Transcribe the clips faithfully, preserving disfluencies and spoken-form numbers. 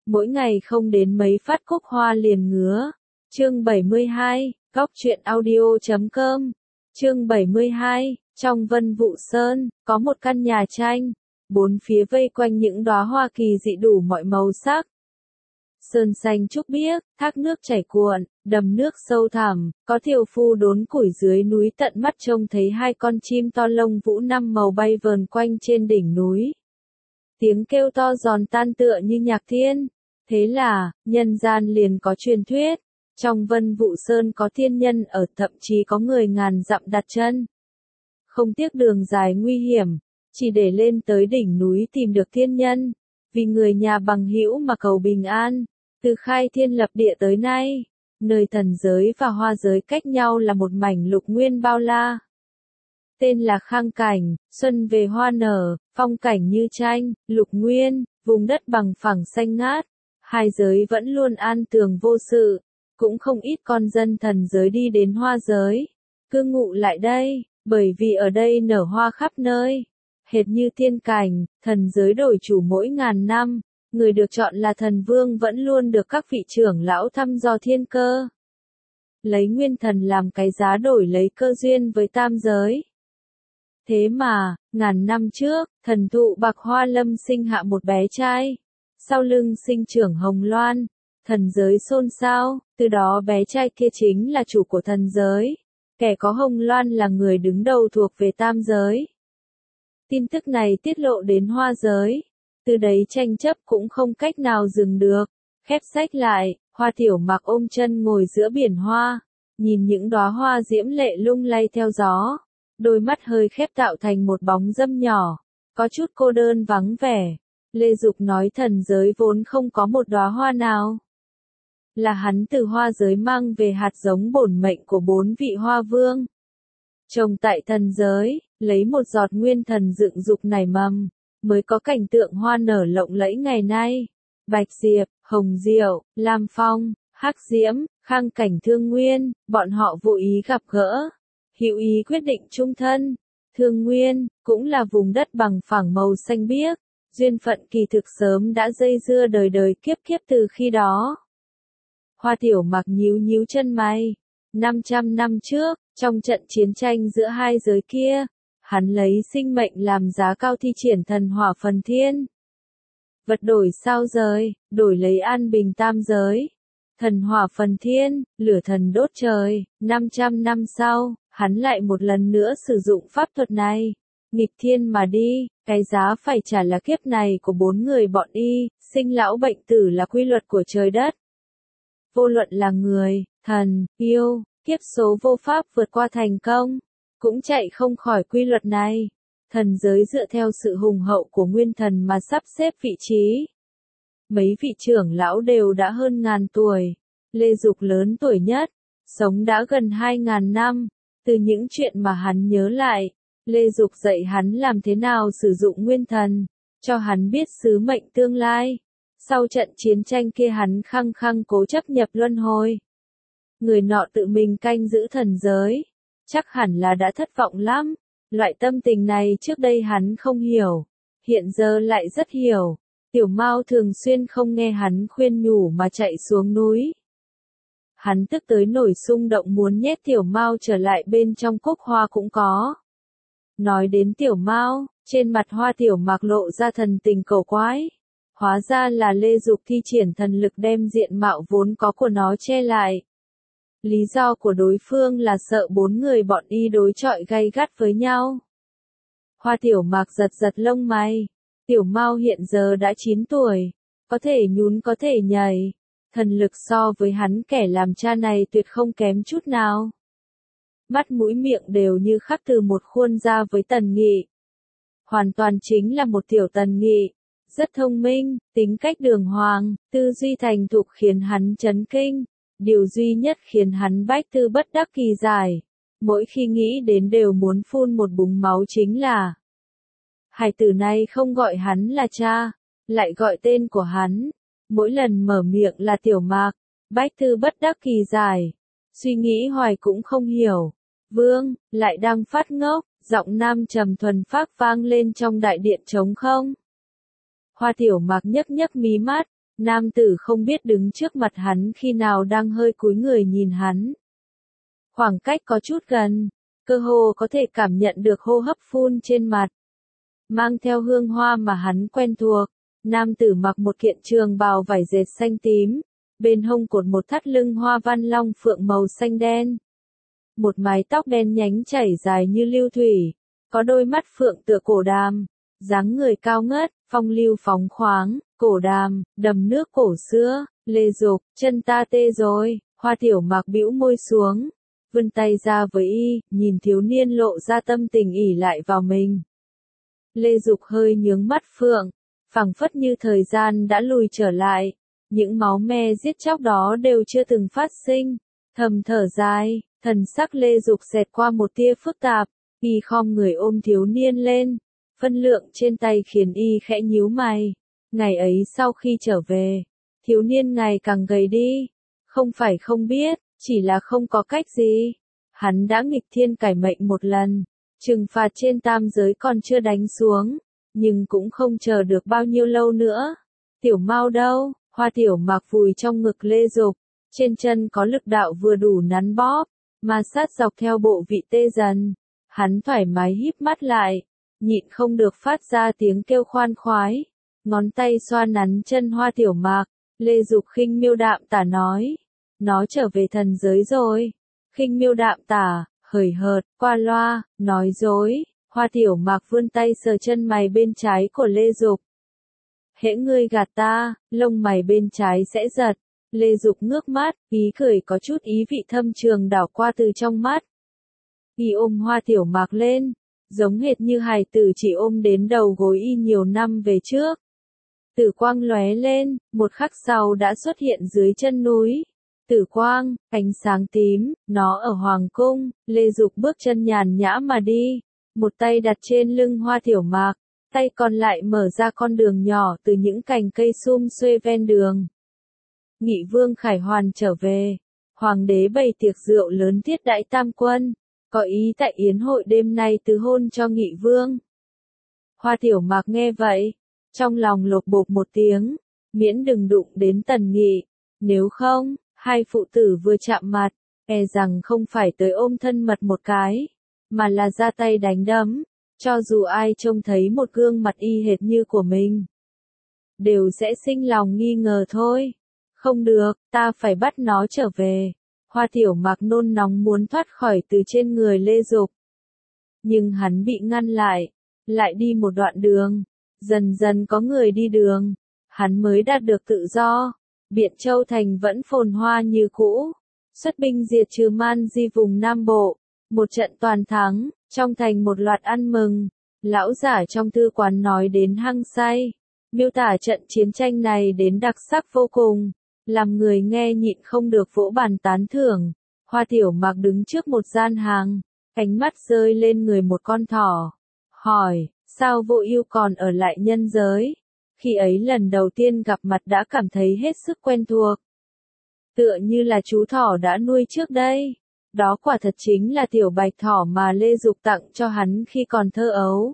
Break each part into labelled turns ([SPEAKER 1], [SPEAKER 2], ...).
[SPEAKER 1] mỗi ngày không đến mấy phát cúc hoa liền ngứa. Chương bảy mươi hai, Góc truyện audio chấm com. Chương bảy mươi hai, trong Vân Vũ Sơn, có một căn nhà tranh, bốn phía vây quanh những đóa hoa kỳ dị đủ mọi màu sắc. Sơn xanh trúc biếc, thác nước chảy cuộn, đầm nước sâu thẳm, có thiều phu đốn củi dưới núi, tận mắt trông thấy hai con chim to lông vũ năm màu bay vờn quanh trên đỉnh núi. Tiếng kêu to giòn tan tựa như nhạc thiên. Thế là, nhân gian liền có truyền thuyết, trong Vân Vũ Sơn có thiên nhân ở, thậm chí có người ngàn dặm đặt chân. Không tiếc đường dài nguy hiểm, chỉ để lên tới đỉnh núi tìm được thiên nhân, vì người nhà bằng hữu mà cầu bình an. Từ khai thiên lập địa tới nay, nơi thần giới và hoa giới cách nhau là một mảnh lục nguyên bao la. Tên là Khang Cảnh, xuân về hoa nở, phong cảnh như tranh, lục nguyên, vùng đất bằng phẳng xanh ngát. Hai giới vẫn luôn an tường vô sự, cũng không ít con dân thần giới đi đến hoa giới, cư ngụ lại đây, bởi vì ở đây nở hoa khắp nơi. Hệt như tiên cảnh, thần giới đổi chủ mỗi ngàn năm, người được chọn là thần vương vẫn luôn được các vị trưởng lão thăm dò thiên cơ. Lấy nguyên thần làm cái giá đổi lấy cơ duyên với tam giới. Thế mà, ngàn năm trước, thần thụ Bạc Hoa Lâm sinh hạ một bé trai. Sau lưng sinh trưởng hồng loan, thần giới xôn xao, từ đó bé trai kia chính là chủ của thần giới. Kẻ có hồng loan là người đứng đầu thuộc về tam giới. Tin tức này tiết lộ đến hoa giới. Từ đấy tranh chấp cũng không cách nào dừng được. Khép sách lại, Hoa Tiểu Mạc ôm chân ngồi giữa biển hoa, nhìn những đóa hoa diễm lệ lung lay theo gió. Đôi mắt hơi khép tạo thành một bóng dâm nhỏ, có chút cô đơn vắng vẻ. Lê Dục nói thần giới vốn không có một đóa hoa nào. Là hắn từ hoa giới mang về hạt giống bổn mệnh của bốn vị hoa vương. Trồng tại thần giới, lấy một giọt nguyên thần dựng dục nảy mầm, mới có cảnh tượng hoa nở lộng lẫy ngày nay. Bạch Diệp, Hồng Diệu, Lam Phong, Hắc Diễm, Khang Cảnh Thương Nguyên, bọn họ vô ý gặp gỡ. Hữu ý quyết định chung thân. Thương Nguyên, cũng là vùng đất bằng phẳng màu xanh biếc. Duyên phận kỳ thực sớm đã dây dưa đời đời kiếp kiếp từ khi đó. Hoa Tiểu Mạc nhíu nhíu chân mày. năm trăm năm trước, trong trận chiến tranh giữa hai giới kia, hắn lấy sinh mệnh làm giá cao thi triển thần hỏa phần thiên. Vật đổi sao rời, đổi lấy an bình tam giới. Thần hỏa phần thiên, lửa thần đốt trời. năm trăm năm sau, hắn lại một lần nữa sử dụng pháp thuật này. Nghịch thiên mà đi, cái giá phải trả là kiếp này của bốn người bọn y, sinh lão bệnh tử là quy luật của trời đất. Vô luận là người, thần, yêu, kiếp số vô pháp vượt qua thành công, cũng chạy không khỏi quy luật này. Thần giới dựa theo sự hùng hậu của nguyên thần mà sắp xếp vị trí. Mấy vị trưởng lão đều đã hơn ngàn tuổi. Lê Dục lớn tuổi nhất, sống đã gần hai ngàn năm. Từ những chuyện mà hắn nhớ lại, Lê Dục dạy hắn làm thế nào sử dụng nguyên thần, cho hắn biết sứ mệnh tương lai. Sau trận chiến tranh kia hắn khăng khăng cố chấp nhập luân hồi. Người nọ tự mình canh giữ thần giới, chắc hẳn là đã thất vọng lắm. Loại tâm tình này trước đây hắn không hiểu, hiện giờ lại rất hiểu. Tiểu Mao thường xuyên không nghe hắn khuyên nhủ mà chạy xuống núi. Hắn tức tới nổi xung động muốn nhét Tiểu Mao trở lại bên trong cúc hoa cũng có. Nói đến Tiểu Mao, trên mặt Hoa Tiểu Mạc lộ ra thần tình cầu quái. Hóa ra là Lê Dục thi triển thần lực đem diện mạo vốn có của nó che lại. Lý do của đối phương là sợ bốn người bọn y đối chọi gay gắt với nhau. Hoa Tiểu Mạc giật giật lông mày. Tiểu Mao hiện giờ đã chín tuổi, có thể nhún có thể nhảy. Thần lực so với hắn kẻ làm cha này tuyệt không kém chút nào. Mắt mũi miệng đều như khắc từ một khuôn ra với Tần Nghị. Hoàn toàn chính là một tiểu Tần Nghị. Rất thông minh, tính cách đường hoàng, tư duy thành thục khiến hắn chấn kinh. Điều duy nhất khiến hắn bách tư bất đắc kỳ giải, mỗi khi nghĩ đến đều muốn phun một búng máu chính là hải tử này không gọi hắn là cha, lại gọi tên của hắn. Mỗi lần mở miệng là Tiểu Mạc, bách tư bất đắc kỳ giải. Suy nghĩ hoài cũng không hiểu. Vương, lại đang phát ngốc, giọng nam trầm thuần phác vang lên trong đại điện trống không. Hoa Tiểu Mạc nhấc nhấc mí mắt, Nam tử không biết đứng trước mặt hắn khi nào đang hơi cúi người nhìn hắn. Khoảng cách có chút gần, cơ hồ có thể cảm nhận được hô hấp phun trên mặt. Mang theo hương hoa mà hắn quen thuộc, nam tử mặc một kiện trường bào vải dệt xanh tím, bên hông cột một thắt lưng hoa văn long phượng màu xanh đen. Một mái tóc đen nhánh chảy dài như lưu thủy, có đôi mắt phượng tựa cổ đàm, dáng người cao ngất, phong lưu phóng khoáng, cổ đàm, đầm nước cổ xưa, Lê Dục, chân ta tê rồi, Hoa Tiểu Mạc bĩu môi xuống, vươn tay ra với y, nhìn thiếu niên lộ ra tâm tình ỉ lại vào mình. Lê Dục hơi nhướng mắt phượng, phảng phất như thời gian đã lùi trở lại, những máu me giết chóc đó đều chưa từng phát sinh, thầm thở dài, thần sắc Lê Dục xẹt qua một tia phức tạp, y khom người ôm thiếu niên lên, phân lượng trên tay khiến y khẽ nhíu mày. Ngày ấy sau khi trở về, thiếu niên ngày càng gầy đi, không phải không biết, chỉ là không có cách gì. Hắn đã nghịch thiên cải mệnh một lần, trừng phạt trên tam giới còn chưa đánh xuống, nhưng cũng không chờ được bao nhiêu lâu nữa. Tiểu Mao đâu? Hoa Tiểu Mạc vùi trong ngực Lê Dục, trên chân có lực đạo vừa đủ nắn bóp, mà sát dọc theo bộ vị tê dần. Hắn thoải mái híp mắt lại, nhịn không được phát ra tiếng kêu khoan khoái, ngón tay xoa nắn chân Hoa Tiểu Mạc. Lê Dục khinh miêu đạm tả nói, nó trở về thần giới rồi. Khinh miêu đạm tả, hời hợt, qua loa, nói dối. Hoa Tiểu Mạc vươn tay sờ chân mày bên trái của Lê Dục. Hễ ngươi gạt ta, lông mày bên trái sẽ giật. Lê Dục ngước mắt, ý cười có chút ý vị thâm trường đảo qua từ trong mắt. Y ôm Hoa Tiểu Mạc lên, giống hệt như hài tử chỉ ôm đến đầu gối y nhiều năm về trước. Tử quang lóe lên, một khắc sau đã xuất hiện dưới chân núi. Tử quang, ánh sáng tím, nó ở hoàng cung. Lê Dục bước chân nhàn nhã mà đi, một tay đặt trên lưng Hoa Tiểu Mạc, tay còn lại mở ra con đường nhỏ từ những cành cây sum xuê ven đường. Nghị Vương Khải Hoàn trở về, hoàng đế bày tiệc rượu lớn thiết đãi tam quân, có ý tại yến hội đêm nay tứ hôn cho Nghị Vương. Hoa Tiểu Mạc nghe vậy, trong lòng lột bột một tiếng, miễn đừng đụng đến Tần Nghị, nếu không, hai phụ tử vừa chạm mặt, e rằng không phải tới ôm thân mật một cái, mà là ra tay đánh đấm, cho dù ai trông thấy một gương mặt y hệt như của mình, đều sẽ sinh lòng nghi ngờ thôi. Không được, ta phải bắt nó trở về. Hoa Tiểu Mạc nôn nóng muốn thoát khỏi từ trên người Lê Dục. Nhưng hắn bị ngăn lại, lại đi một đoạn đường, dần dần có người đi đường, hắn mới đạt được tự do. Biện Châu thành vẫn phồn hoa như cũ, xuất binh diệt trừ man di vùng Nam Bộ, một trận toàn thắng, trong thành một loạt ăn mừng. Lão giả trong thư quán nói đến hăng say, miêu tả trận chiến tranh này đến đặc sắc vô cùng, làm người nghe nhịn không được vỗ bàn tán thưởng. Hoa Tiểu Mạc đứng trước một gian hàng, ánh mắt rơi lên người một con thỏ, hỏi, sao Vô Ưu còn ở lại nhân giới? Khi ấy lần đầu tiên gặp mặt đã cảm thấy hết sức quen thuộc. Tựa như là chú thỏ đã nuôi trước đây. Đó quả thật chính là tiểu bạch thỏ mà Lê Dục tặng cho hắn khi còn thơ ấu.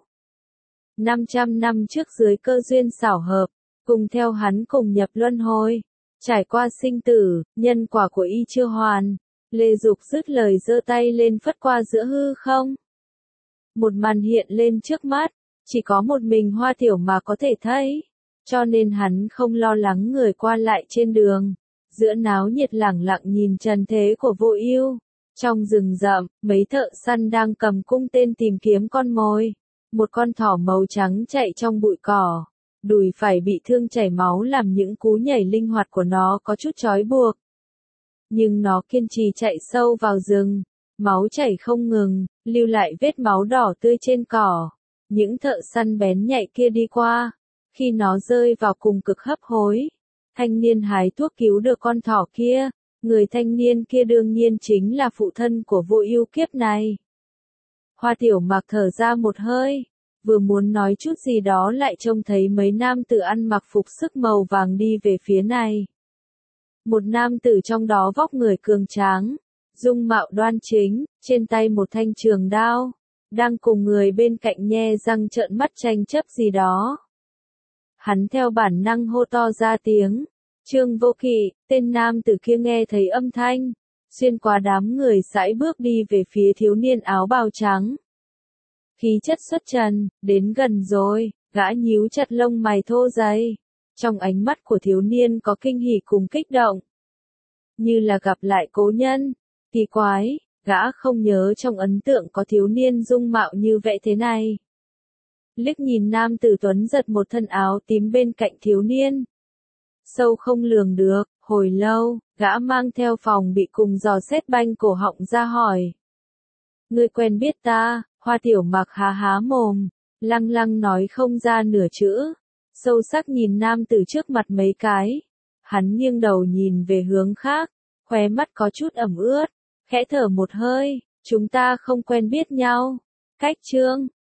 [SPEAKER 1] năm trăm năm trước dưới cơ duyên xảo hợp, cùng theo hắn cùng nhập luân hồi, trải qua sinh tử, nhân quả của y chưa hoàn. Lê Dục dứt lời giơ tay lên phất qua giữa hư không. Một màn hiện lên trước mắt, chỉ có một mình Hoa Tiểu Mạc có thể thấy, cho nên hắn không lo lắng người qua lại trên đường. Giữa náo nhiệt lẳng lặng nhìn trần thế của Vô Ưu. Trong rừng rậm, mấy thợ săn đang cầm cung tên tìm kiếm con mồi. Một con thỏ màu trắng chạy trong bụi cỏ, đùi phải bị thương chảy máu làm những cú nhảy linh hoạt của nó có chút trói buộc. Nhưng nó kiên trì chạy sâu vào rừng, máu chảy không ngừng, lưu lại vết máu đỏ tươi trên cỏ. Những thợ săn bén nhạy kia đi qua, khi nó rơi vào cùng cực hấp hối, thanh niên hái thuốc cứu được con thỏ kia. Người thanh niên kia đương nhiên chính là phụ thân của Vô Ưu kiếp này. Hoa Tiểu Mạc thở ra một hơi, vừa muốn nói chút gì đó lại trông thấy mấy nam tử ăn mặc phục sức màu vàng đi về phía này. Một nam tử trong đó vóc người cường tráng, dung mạo đoan chính, trên tay một thanh trường đao, đang cùng người bên cạnh nhe răng trợn mắt tranh chấp gì đó. Hắn theo bản năng hô to ra tiếng, Trương Vô Kỵ, tên nam tử kia nghe thấy âm thanh, xuyên qua đám người sải bước đi về phía thiếu niên áo bào trắng. Khí chất xuất trần, đến gần rồi, gã nhíu chặt lông mày thô dày. Trong ánh mắt của thiếu niên có kinh hỉ cùng kích động. Như là gặp lại cố nhân. Kỳ quái, gã không nhớ trong ấn tượng có thiếu niên dung mạo như vậy thế này. Liếc nhìn nam tử tuấn giật một thân áo tím bên cạnh thiếu niên. Sâu không lường được, hồi lâu, gã mang theo phòng bị cùng giò xét banh cổ họng ra hỏi. Ngươi quen biết ta, Hoa Tiểu Mặc há há mồm, lăng lăng nói không ra nửa chữ, sâu sắc nhìn nam tử trước mặt mấy cái. Hắn nghiêng đầu nhìn về hướng khác, khóe mắt có chút ẩm ướt, khẽ thở một hơi, chúng ta không quen biết nhau. Cách chương